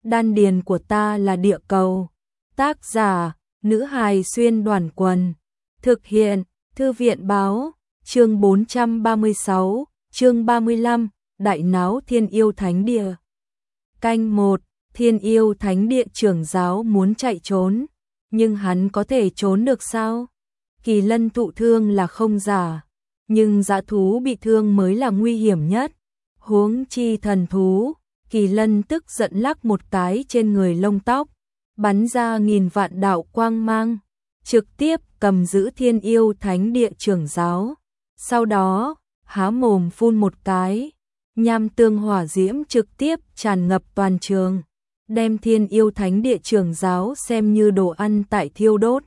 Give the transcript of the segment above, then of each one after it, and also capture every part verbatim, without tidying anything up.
đan điền của ta là địa cầu. Tác giả, nữ hài xuyên đoàn quần. Thực hiện, thư viện báo, chương bốn trăm ba mươi sáu, chương ba mươi lăm, đại náo Thiên Yêu Thánh Địa. Canh một, Thiên Yêu Thánh Địa trưởng giáo muốn chạy trốn, nhưng hắn có thể trốn được sao? Kỳ lân thụ thương là không giả, nhưng dã thú bị thương mới là nguy hiểm nhất. Huống chi thần thú, kỳ lân tức giận lắc một cái trên người lông tóc, bắn ra nghìn vạn đạo quang mang, trực tiếp cầm giữ Thiên Yêu Thánh Địa trưởng giáo. Sau đó, há mồm phun một cái, nham tương hỏa diễm trực tiếp tràn ngập toàn trường, đem Thiên Yêu Thánh Địa trưởng giáo xem như đồ ăn tại thiêu đốt.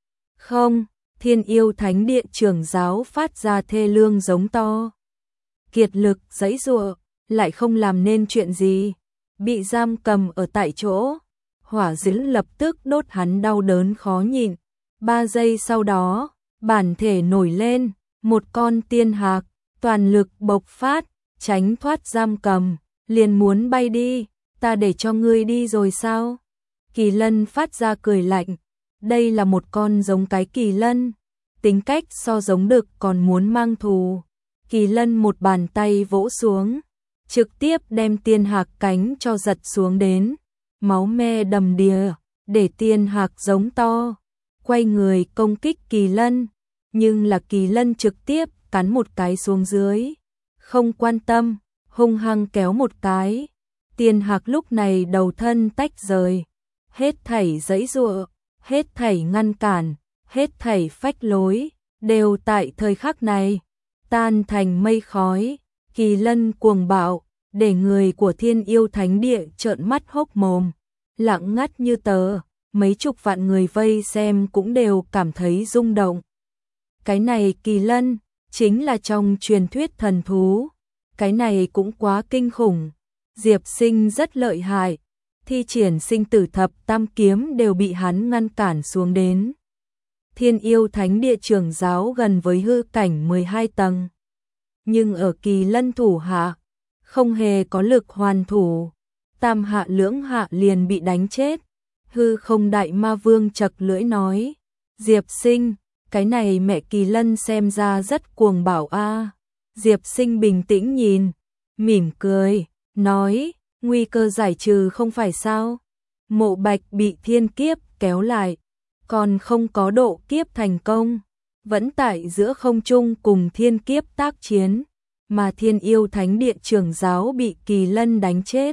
Không, Thiên Yêu Thánh Địa trưởng giáo phát ra thê lương giống to. Kiệt lực giãy giụa, lại không làm nên chuyện gì, bị giam cầm ở tại chỗ. Hỏa diễm lập tức đốt hắn đau đớn khó nhịn. Ba giây sau đó, bản thể nổi lên, một con tiên hạc, toàn lực bộc phát, tránh thoát giam cầm, liền muốn bay đi. Ta để cho ngươi đi rồi sao? Kỳ lân phát ra cười lạnh. Đây là một con giống cái kỳ lân, tính cách so giống đực còn muốn mang thù. Kỳ lân một bàn tay vỗ xuống, trực tiếp đem tiên hạc cánh cho giật xuống đến, máu me đầm đìa, để tiên hạc giống to, quay người công kích kỳ lân, nhưng là kỳ lân trực tiếp cắn một cái xuống dưới, không quan tâm, hung hăng kéo một cái. Tiên hạc lúc này đầu thân tách rời, hết thảy giãy giụa, hết thảy ngăn cản, hết thảy phách lối, đều tại thời khắc này tan thành mây khói. Kỳ lân cuồng bạo, để người của Thiên Yêu Thánh Địa trợn mắt hốc mồm, lặng ngắt như tờ, mấy chục vạn người vây xem cũng đều cảm thấy rung động. Cái này kỳ lân, chính là trong truyền thuyết thần thú, cái này cũng quá kinh khủng. Diệp Sinh rất lợi hại, thi triển sinh tử thập tam kiếm đều bị hắn ngăn cản xuống đến. Thiên Yêu Thánh Địa trưởng giáo gần với hư cảnh mười hai tầng, nhưng ở kỳ lân thủ hạ, không hề có lực hoàn thủ, tam hạ lưỡng hạ liền bị đánh chết. Hư không đại ma vương chật lưỡi nói, Diệp Sinh, cái này mẹ kỳ lân xem ra rất cuồng bạo a. Diệp Sinh bình tĩnh nhìn, mỉm cười, nói, nguy cơ giải trừ không phải sao? Mộ Bạch bị thiên kiếp kéo lại, còn không có độ kiếp thành công, vẫn tại giữa không trung cùng thiên kiếp tác chiến, mà Thiên Yêu Thánh Địa trưởng giáo bị kỳ lân đánh chết.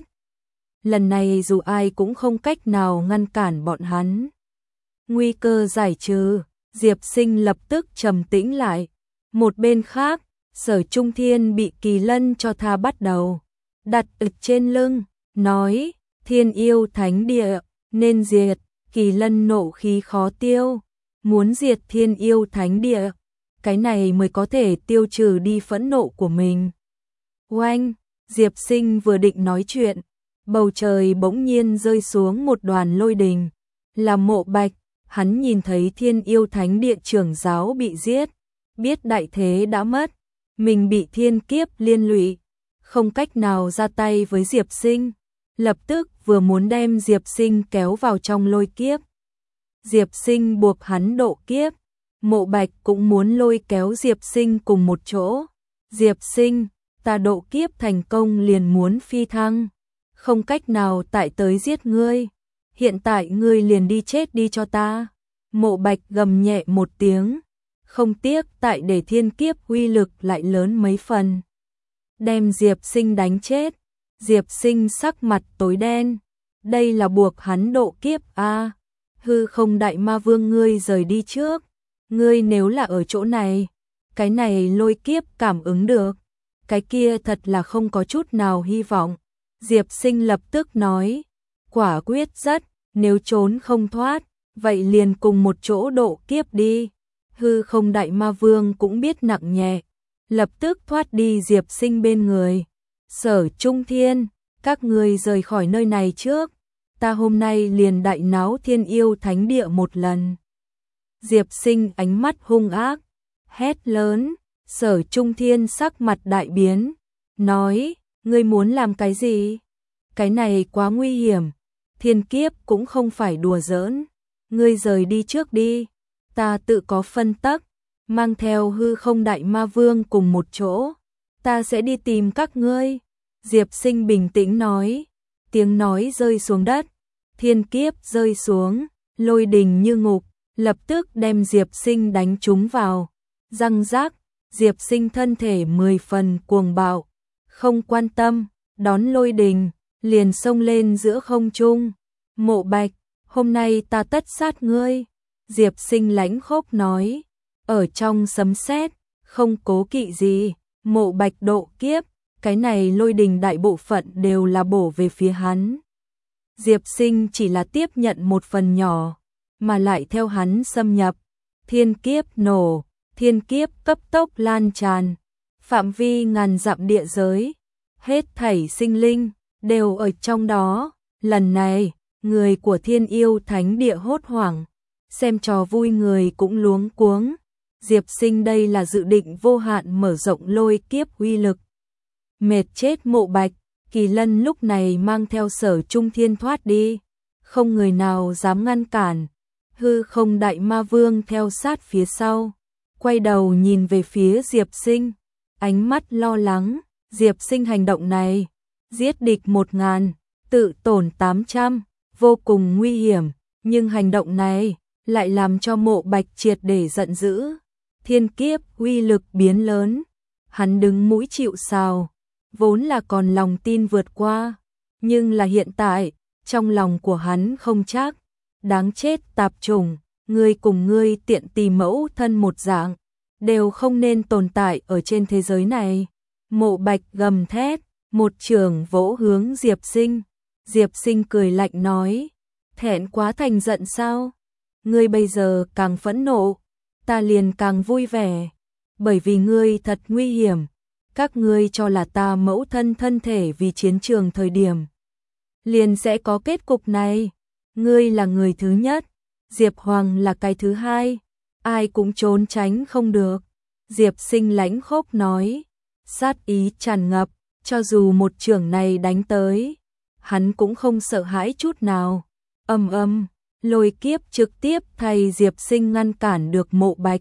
Lần này dù ai cũng không cách nào ngăn cản bọn hắn. Nguy cơ giải trừ, Diệp Sinh lập tức trầm tĩnh lại. Một bên khác, Sở Trung Thiên bị kỳ lân cho tha bắt đầu, đặt ực trên lưng, nói, Thiên Yêu Thánh Địa, nên diệt. Kỳ lân nộ khí khó tiêu, muốn diệt Thiên Yêu Thánh Địa, cái này mới có thể tiêu trừ đi phẫn nộ của mình. Oanh, Diệp Sinh vừa định nói chuyện, bầu trời bỗng nhiên rơi xuống một đoàn lôi đình, là Mộ Bạch. Hắn nhìn thấy Thiên Yêu Thánh Địa trưởng giáo bị giết, biết đại thế đã mất, mình bị thiên kiếp liên lụy, không cách nào ra tay với Diệp Sinh, lập tức vừa muốn đem Diệp Sinh kéo vào trong lôi kiếp. Diệp Sinh buộc hắn độ kiếp, Mộ Bạch cũng muốn lôi kéo Diệp Sinh cùng một chỗ. Diệp Sinh, ta độ kiếp thành công liền muốn phi thăng, không cách nào tại tới giết ngươi, hiện tại ngươi liền đi chết đi cho ta. Mộ Bạch gầm nhẹ một tiếng, không tiếc tại để thiên kiếp uy lực lại lớn mấy phần, đem Diệp Sinh đánh chết. Diệp Sinh sắc mặt tối đen, đây là buộc hắn độ kiếp a. Hư không đại ma vương ngươi rời đi trước, ngươi nếu là ở chỗ này, cái này lôi kiếp cảm ứng được, cái kia thật là không có chút nào hy vọng. Diệp Sinh lập tức nói, quả quyết rất, nếu trốn không thoát, vậy liền cùng một chỗ độ kiếp đi. Hư không đại ma vương cũng biết nặng nhẹ, lập tức thoát đi Diệp Sinh bên người. Sở Trung Thiên, các người rời khỏi nơi này trước, ta hôm nay liền đại náo Thiên Yêu Thánh Địa một lần. Diệp Sinh ánh mắt hung ác, hét lớn. Sở Trung Thiên sắc mặt đại biến, nói, ngươi muốn làm cái gì? Cái này quá nguy hiểm, thiên kiếp cũng không phải đùa giỡn. Ngươi rời đi trước đi, ta tự có phân tắc, mang theo hư không đại ma vương cùng một chỗ, ta sẽ đi tìm các ngươi. Diệp Sinh bình tĩnh nói, tiếng nói rơi xuống đất, thiên kiếp rơi xuống, lôi đình như ngục, lập tức đem Diệp Sinh đánh trúng vào. Răng rác, Diệp Sinh thân thể mười phần cuồng bạo, không quan tâm, đón lôi đình, liền xông lên giữa không trung. Mộ Bạch, hôm nay ta tất sát ngươi. Diệp Sinh lãnh khốc nói, ở trong sấm sét, không cố kỵ gì, Mộ Bạch độ kiếp, cái này lôi đình đại bộ phận đều là bổ về phía hắn. Diệp Sinh chỉ là tiếp nhận một phần nhỏ, mà lại theo hắn xâm nhập, thiên kiếp nổ, thiên kiếp cấp tốc lan tràn, phạm vi ngàn dặm địa giới, hết thảy sinh linh đều ở trong đó. Lần này, người của Thiên Yêu Thánh Địa hốt hoảng, xem trò vui người cũng luống cuống. Diệp Sinh đây là dự định vô hạn mở rộng lôi kiếp uy lực. Mệt chết Mộ Bạch, Kỳ Lân lúc này mang theo Sở Trung Thiên thoát đi, không người nào dám ngăn cản. Hư không đại ma vương theo sát phía sau, quay đầu nhìn về phía Diệp Sinh, ánh mắt lo lắng. Diệp Sinh hành động này, giết địch một ngàn, tự tổn tám trăm, vô cùng nguy hiểm, nhưng hành động này lại làm cho Mộ Bạch triệt để giận dữ. Thiên kiếp uy lực biến lớn, hắn đứng mũi chịu sào, vốn là còn lòng tin vượt qua, nhưng là hiện tại, trong lòng của hắn không chắc. Đáng chết tạp chủng, ngươi cùng ngươi tiện tỳ mẫu thân một dạng, đều không nên tồn tại ở trên thế giới này. Mộ Bạch gầm thét, một trường vỗ hướng Diệp Sinh. Diệp Sinh cười lạnh nói, thẹn quá thành giận sao? Ngươi bây giờ càng phẫn nộ, ta liền càng vui vẻ, bởi vì ngươi thật nguy hiểm. Các ngươi cho là ta mẫu thân thân thể vì chiến trường thời điểm, liền sẽ có kết cục này. Ngươi là người thứ nhất, Diệp Hoàng là cái thứ hai, ai cũng trốn tránh không được. Diệp Sinh lãnh khốc nói, sát ý tràn ngập, cho dù một chưởng này đánh tới, hắn cũng không sợ hãi chút nào. Ầm ầm, lôi kiếp trực tiếp thay Diệp Sinh ngăn cản được Mộ Bạch.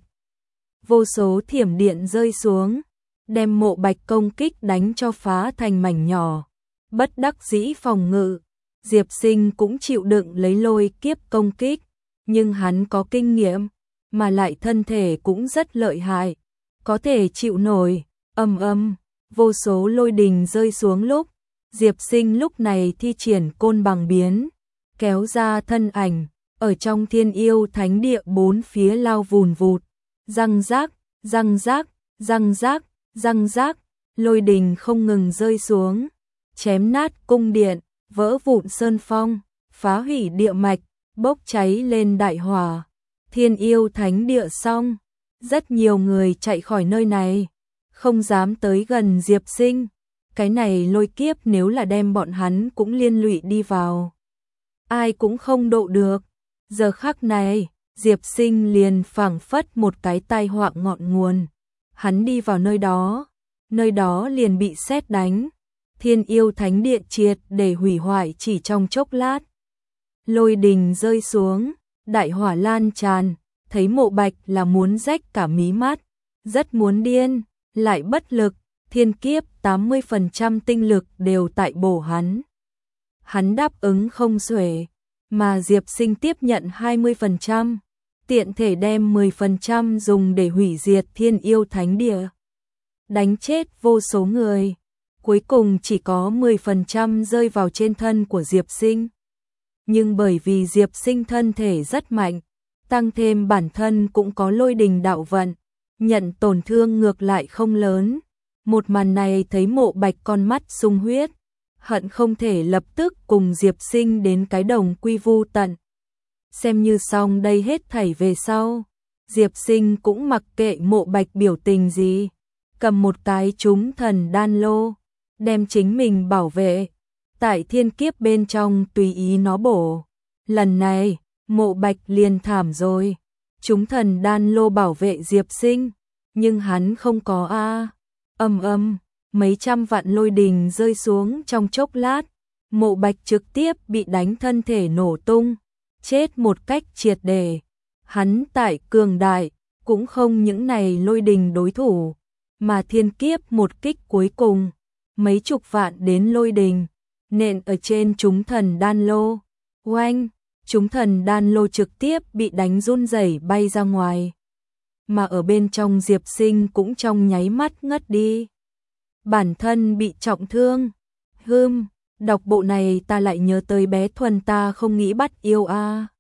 Vô số thiểm điện rơi xuống, đem Mộ Bạch công kích đánh cho phá thành mảnh nhỏ. Bất đắc dĩ phòng ngự, Diệp Sinh cũng chịu đựng lấy lôi kiếp công kích, nhưng hắn có kinh nghiệm, mà lại thân thể cũng rất lợi hại, có thể chịu nổi. Ầm ầm, vô số lôi đình rơi xuống lúc, Diệp Sinh lúc này thi triển côn bằng biến, kéo ra thân ảnh, ở trong Thiên Yêu Thánh Địa bốn phía lao vùn vụt, răng rác, răng rác, răng rác, răng rác, lôi đình không ngừng rơi xuống, chém nát cung điện, vỡ vụn sơn phong, phá hủy địa mạch, bốc cháy lên đại hỏa. Thiên Yêu Thánh Địa xong, rất nhiều người chạy khỏi nơi này, không dám tới gần Diệp Sinh. Cái này lôi kiếp nếu là đem bọn hắn cũng liên lụy đi vào, ai cũng không độ được. Giờ khắc này, Diệp Sinh liền phảng phất một cái tai họa ngọn nguồn. Hắn đi vào nơi đó, nơi đó liền bị sét đánh. Thiên Yêu Thánh Địa triệt để hủy hoại chỉ trong chốc lát. Lôi đình rơi xuống, đại hỏa lan tràn, thấy Mộ Bạch là muốn rách cả mí mắt, rất muốn điên, lại bất lực. Thiên kiếp tám mươi phần trăm tinh lực đều tại bổ hắn. Hắn đáp ứng không xuể, mà Diệp Sinh tiếp nhận hai mươi phần trăm, tiện thể đem mười phần trăm dùng để hủy diệt Thiên Yêu Thánh Địa. Đánh chết vô số người, cuối cùng chỉ có mười phần trăm rơi vào trên thân của Diệp Sinh. Nhưng bởi vì Diệp Sinh thân thể rất mạnh, tăng thêm bản thân cũng có lôi đình đạo vận, nhận tổn thương ngược lại không lớn. Một màn này thấy Mộ Bạch con mắt sung huyết, hận không thể lập tức cùng Diệp Sinh đến cái đồng quy vu tận. Xem như xong đây hết thảy về sau, Diệp Sinh cũng mặc kệ Mộ Bạch biểu tình gì, cầm một cái trúng thần đan lô, đem chính mình bảo vệ, tại thiên kiếp bên trong tùy ý nó bổ. Lần này, Mộ Bạch liền thảm rồi, trúng thần đan lô bảo vệ Diệp Sinh, nhưng hắn không có a. Ầm ầm, mấy trăm vạn lôi đình rơi xuống trong chốc lát, Mộ Bạch trực tiếp bị đánh thân thể nổ tung, chết một cách triệt để. Hắn tại cường đại, cũng không những này lôi đình đối thủ, mà thiên kiếp một kích cuối cùng, mấy chục vạn đến lôi đình, nện ở trên chúng thần đan lô. Oanh, chúng thần đan lô trực tiếp bị đánh run rẩy bay ra ngoài. Mà ở bên trong Diệp Sinh cũng trong nháy mắt ngất đi. Bản thân bị trọng thương. Hừm, đọc bộ này ta lại nhớ tới bé Thuần ta không nghĩ bắt yêu a. À.